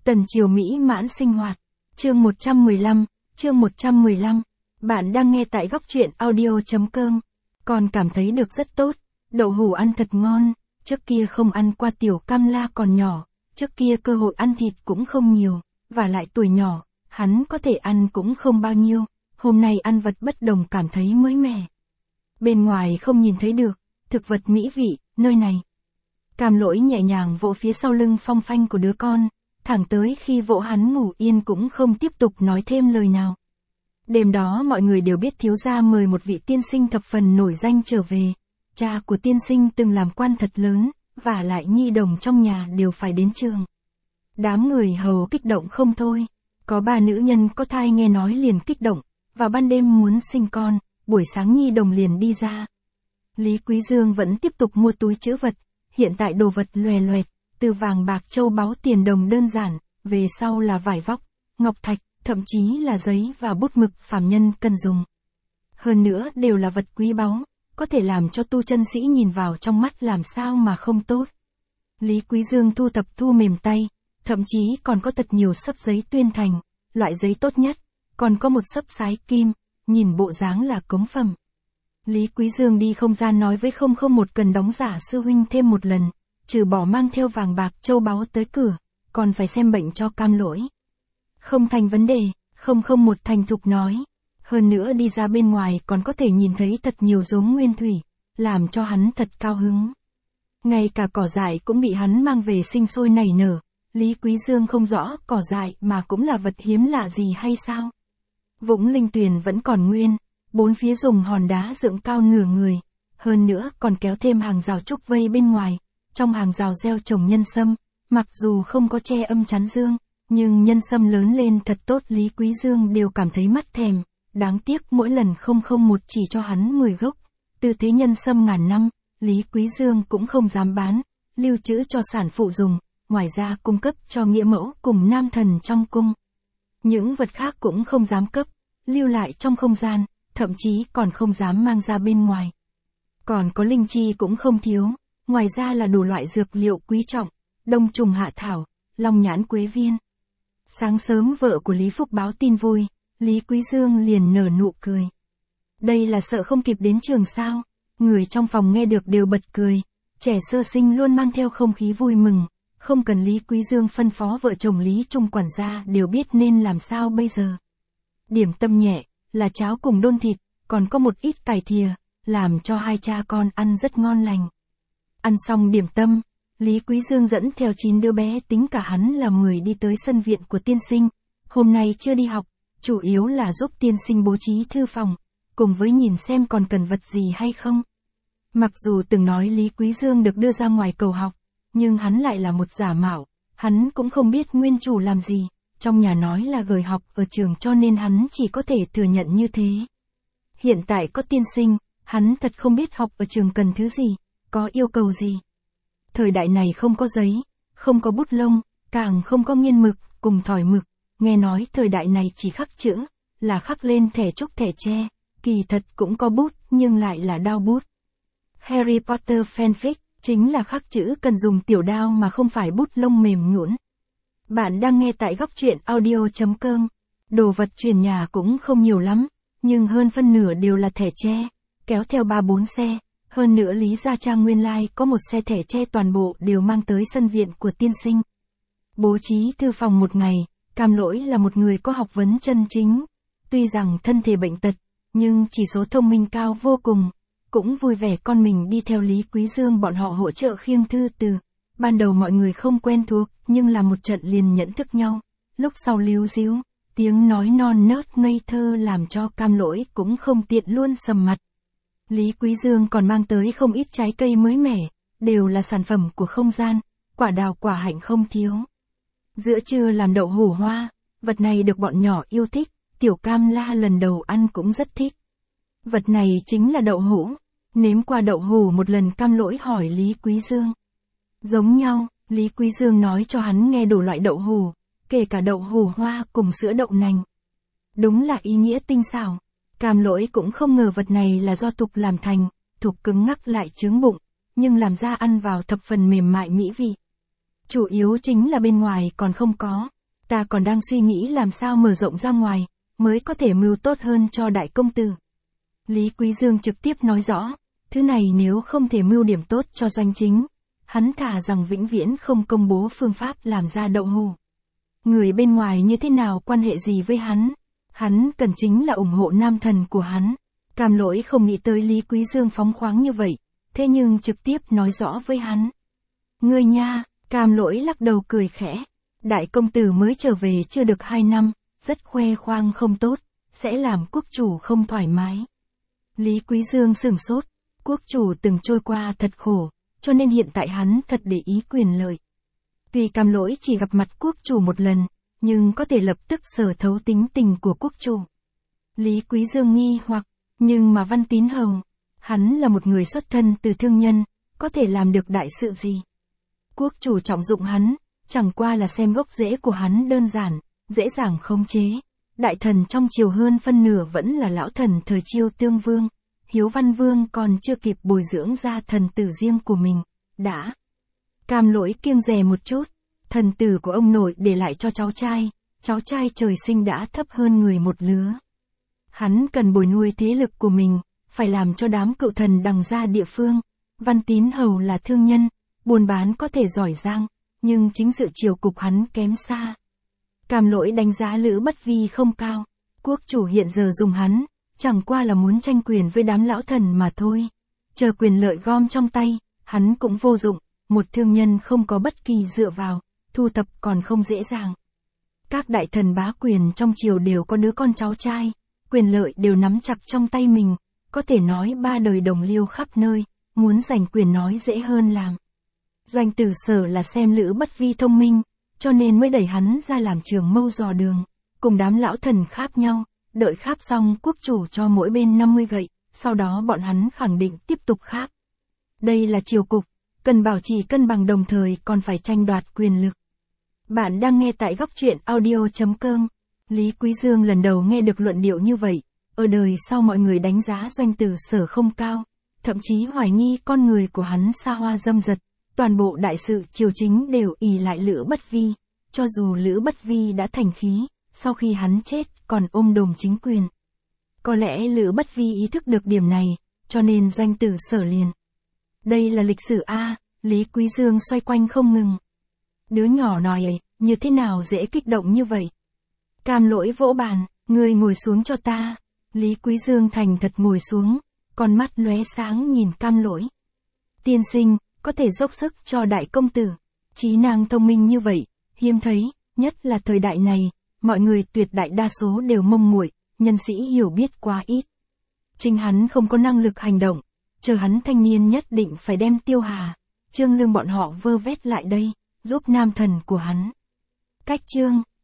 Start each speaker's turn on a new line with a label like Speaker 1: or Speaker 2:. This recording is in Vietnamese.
Speaker 1: Tần Triều mỹ mãn sinh hoạt. Chương 115. Bạn đang nghe tại góc truyện audio.com. Con cảm thấy được rất tốt. Đậu hũ ăn thật ngon. Trước kia không ăn qua tiểu cam la còn nhỏ. Trước kia cơ hội ăn thịt cũng không nhiều. Và lại tuổi nhỏ, hắn có thể ăn cũng không bao nhiêu. Hôm nay ăn vật bất đồng cảm thấy mới mẻ. Bên ngoài không nhìn thấy được. Thực vật mỹ vị, nơi này. Cam Lỗi nhẹ nhàng vỗ phía sau lưng phong phanh của đứa con. Thẳng tới khi vỗ hắn ngủ yên cũng không tiếp tục nói thêm lời nào. Đêm đó mọi người đều biết thiếu gia mời một vị tiên sinh thập phần nổi danh trở về. Cha của tiên sinh từng làm quan thật lớn, và lại nhi đồng trong nhà đều phải đến trường. Đám người hầu kích động không thôi. Có 3 nữ nhân có thai nghe nói liền kích động, vào ban đêm muốn sinh con, buổi sáng nhi đồng liền đi ra. Lý Quý Dương vẫn tiếp tục mua túi trữ vật, hiện tại đồ vật loè loẹt, từ vàng bạc châu báu tiền đồng đơn giản, về sau là vải vóc, ngọc thạch, thậm chí là giấy và bút mực phàm nhân cần dùng. Hơn nữa đều là vật quý báu, có thể làm cho tu chân sĩ nhìn vào trong mắt làm sao mà không tốt. Lý Quý Dương thu thập thu mềm tay, thậm chí còn có thật nhiều xấp giấy tuyên thành, loại giấy tốt nhất, còn có một xấp sái kim, nhìn bộ dáng là cống phẩm. Lý Quý Dương đi không gian nói với 001 cần đóng giả sư huynh thêm một lần, trừ bỏ mang theo vàng bạc châu báu tới cửa, còn phải xem bệnh cho Cam Lỗi. Không thành vấn đề, 001 thành thục nói. Hơn nữa đi ra bên ngoài còn có thể nhìn thấy thật nhiều giống nguyên thủy, làm cho hắn thật cao hứng. Ngay cả cỏ dại cũng bị hắn mang về sinh sôi nảy nở. Lý Quý Dương không rõ cỏ dại mà cũng là vật hiếm lạ gì hay sao. Vũng linh tuyền vẫn còn nguyên, bốn phía dùng hòn đá dựng cao nửa người, hơn nữa còn kéo thêm hàng rào trúc vây bên ngoài. Trong hàng rào gieo trồng nhân sâm, mặc dù không có che âm chắn dương, nhưng nhân sâm lớn lên thật tốt Lý Quý Dương đều cảm thấy mắt thèm. Đáng tiếc mỗi lần 001 chỉ cho hắn 10 gốc, tư thế nhân sâm ngàn năm, Lý Quý Dương cũng không dám bán, lưu trữ cho sản phụ dùng, ngoài ra cung cấp cho nghĩa mẫu cùng nam thần trong cung. Những vật khác cũng không dám cấp, lưu lại trong không gian, thậm chí còn không dám mang ra bên ngoài. Còn có linh chi cũng không thiếu, ngoài ra là đủ loại dược liệu quý trọng, đông trùng hạ thảo, long nhãn quế viên. Sáng sớm vợ của Lý Phúc báo tin vui, Lý Quý Dương liền nở nụ cười. Đây là sợ không kịp đến trường sao? Người trong phòng nghe được đều bật cười, trẻ sơ sinh luôn mang theo không khí vui mừng, không cần Lý Quý Dương phân phó vợ chồng Lý Trung quản gia đều biết nên làm sao bây giờ. Điểm tâm nhẹ, là cháo cùng đôn thịt, còn có một ít cải thìa, làm cho hai cha con ăn rất ngon lành. Ăn xong điểm tâm, Lý Quý Dương dẫn theo 9 đứa bé tính cả hắn là 10 đi tới sân viện của tiên sinh. Hôm nay chưa đi học, chủ yếu là giúp tiên sinh bố trí thư phòng, cùng với nhìn xem còn cần vật gì hay không. Mặc dù từng nói Lý Quý Dương được đưa ra ngoài cầu học, nhưng hắn lại là một giả mạo, hắn cũng không biết nguyên chủ làm gì, trong nhà nói là gửi học ở trường cho nên hắn chỉ có thể thừa nhận như thế. Hiện tại có tiên sinh, hắn thật không biết học ở trường cần thứ gì, có yêu cầu gì. Thời đại này không có giấy, không có bút lông, càng không có nghiên mực, cùng thỏi mực, nghe nói thời đại này chỉ khắc chữ, là khắc lên thẻ trúc thẻ tre, kỳ thật cũng có bút nhưng lại là đao bút. Harry Potter fanfic, chính là khắc chữ cần dùng tiểu đao mà không phải bút lông mềm nhũn. Bạn đang nghe tại góc truyện audio.com, đồ vật chuyển nhà cũng không nhiều lắm, nhưng hơn phân nửa đều là thẻ tre, kéo theo 3-4 xe. Hơn nữa Lý Gia Trang nguyên lai có một xe thẻ tre toàn bộ đều mang tới sân viện của tiên sinh. Bố trí thư phòng một ngày, Cam Lỗi là một người có học vấn chân chính. Tuy rằng thân thể bệnh tật, nhưng chỉ số thông minh cao vô cùng. Cũng vui vẻ con mình đi theo Lý Quý Dương bọn họ hỗ trợ khiêng thư từ. Ban đầu mọi người không quen thuộc, nhưng là một trận liền nhận thức nhau. Lúc sau líu díu, tiếng nói non nớt ngây thơ làm cho Cam Lỗi cũng không tiện luôn sầm mặt. Lý Quý Dương còn mang tới không ít trái cây mới mẻ, đều là sản phẩm của không gian, quả đào quả hạnh không thiếu. Giữa trưa làm đậu hũ hoa, vật này được bọn nhỏ yêu thích, tiểu Cam La lần đầu ăn cũng rất thích. Vật này chính là đậu hũ, nếm qua đậu hũ một lần Cam Lỗi hỏi Lý Quý Dương. Giống nhau, Lý Quý Dương nói cho hắn nghe đủ loại đậu hũ, kể cả đậu hũ hoa cùng sữa đậu nành. Đúng là ý nghĩa tinh xảo. Cam Lỗi cũng không ngờ vật này là do thục làm thành, thục cứng ngắc lại chướng bụng, nhưng làm ra ăn vào thập phần mềm mại mỹ vị. Chủ yếu chính là bên ngoài còn không có, Ta còn đang suy nghĩ làm sao mở rộng ra ngoài, mới có thể mưu tốt hơn cho đại công tử. Lý Quý Dương trực tiếp nói rõ, thứ này nếu không thể mưu điểm tốt cho doanh chính, hắn thà rằng vĩnh viễn không công bố phương pháp làm ra đậu hũ. Người bên ngoài như thế nào quan hệ gì với hắn cần chính là ủng hộ nam thần của hắn. Cam Lỗi không nghĩ tới Lý Quý Dương phóng khoáng như vậy, thế nhưng trực tiếp nói rõ với hắn. Ngươi nha, Cam Lỗi lắc đầu cười khẽ. Đại công tử mới trở về chưa được 2 năm, rất khoe khoang không tốt, sẽ làm quốc chủ không thoải mái. Lý Quý Dương sửng sốt, quốc chủ từng trôi qua thật khổ, cho nên hiện tại hắn thật để ý quyền lợi. Tuy Cam Lỗi chỉ gặp mặt quốc chủ một lần, nhưng có thể lập tức sở thấu tính tình của quốc chủ. Lý Quý Dương nghi hoặc, nhưng mà Văn Tín Hầu, hắn là một người xuất thân từ thương nhân, có thể làm được đại sự gì? Quốc chủ trọng dụng hắn, chẳng qua là xem gốc rễ của hắn đơn giản, dễ dàng khống chế. Đại thần trong triều hơn phân nửa vẫn là lão thần thời Chiêu Tương Vương, Hiếu Văn Vương còn chưa kịp bồi dưỡng ra thần tử riêng của mình, đã. Cam Lỗi kiêng dè một chút, thần tử của ông nội để lại cho cháu trai trời sinh đã thấp hơn người một lứa. Hắn cần bồi nuôi thế lực của mình, phải làm cho đám cựu thần đằng ra địa phương. Văn Tín Hầu là thương nhân, buôn bán có thể giỏi giang, nhưng chính sự triều cục hắn kém xa. Cam Lỗi đánh giá Lữ Bất Vi không cao, quốc chủ hiện giờ dùng hắn, chẳng qua là muốn tranh quyền với đám lão thần mà thôi. Chờ quyền lợi gom trong tay, hắn cũng vô dụng, một thương nhân không có bất kỳ dựa vào, thu thập còn không dễ dàng. Các đại thần bá quyền trong triều đều có đứa con cháu trai, quyền lợi đều nắm chặt trong tay mình, có thể nói 3 đời đồng liêu khắp nơi, muốn giành quyền nói dễ hơn làm. Doanh Tử Sở là xem Lữ Bất Vi thông minh, cho nên mới đẩy hắn ra làm trường mâu dò đường, cùng đám lão thần kháp nhau, đợi kháp xong quốc chủ cho mỗi bên 50 gậy, sau đó bọn hắn khẳng định tiếp tục kháp. Đây là triều cục, cần bảo trì cân bằng đồng thời còn phải tranh đoạt quyền lực. Bạn đang nghe tại góc truyện audio.com. Lý Quý Dương lần đầu nghe được luận điệu như vậy, ở đời sau mọi người đánh giá Doanh Tử Sở không cao, thậm chí hoài nghi con người của hắn xa hoa dâm dật, toàn bộ đại sự triều chính đều ỷ lại Lữ Bất Vi, cho dù Lữ Bất Vi đã thành khí, sau khi hắn chết còn ôm đồm chính quyền. Có lẽ Lữ Bất Vi ý thức được điểm này, cho nên Doanh Tử Sở liền. Đây là lịch sử A, Lý Quý Dương xoay quanh không ngừng. Đứa nhỏ nói ấy, như thế nào dễ kích động như vậy? Cam Lỗi vỗ bàn, ngươi ngồi xuống cho ta. Lý Quý Dương thành thật ngồi xuống, con mắt lóe sáng nhìn Cam Lỗi. Tiên sinh, có thể dốc sức cho đại công tử. Trí năng thông minh như vậy, hiếm thấy, nhất là thời đại này, mọi người tuyệt đại đa số đều mông muội, nhân sĩ hiểu biết quá ít. Chính hắn không có năng lực hành động, chờ hắn thanh niên nhất định phải đem Tiêu Hà, Trương Lương bọn họ vơ vét lại đây, giúp nam thần của hắn. Cách chương